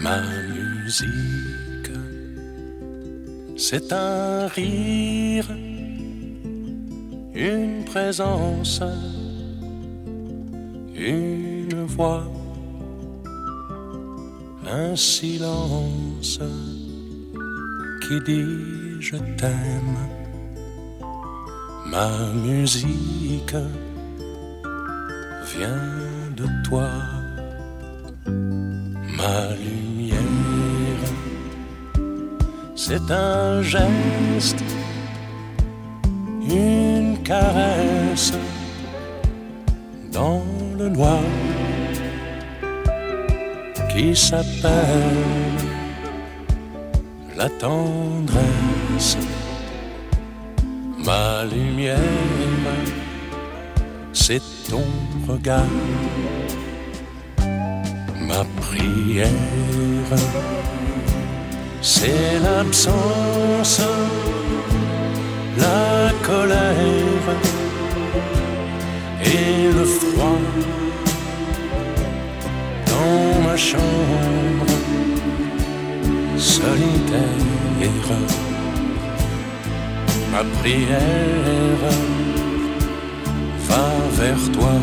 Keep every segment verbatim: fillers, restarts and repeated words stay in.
Ma musique, c'est un rire, une présence, une voix, un silence qui dit je t'aime. Ma musique vient de toi, ma lumière, c'est un geste, une caresse dans le noir qui s'appelle la tendresse. Ma lumière, c'est ton regard. Ma prière, c'est l'absence, la colère et le froid dans ma chambre solitaire. Ma prière va vers toi.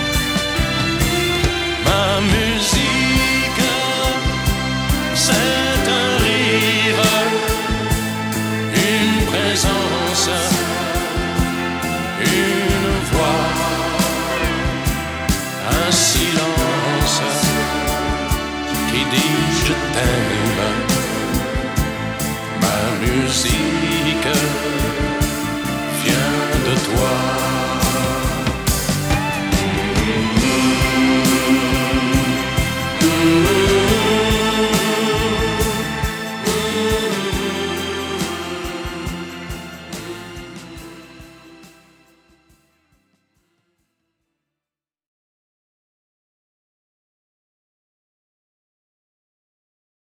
Musique, c'est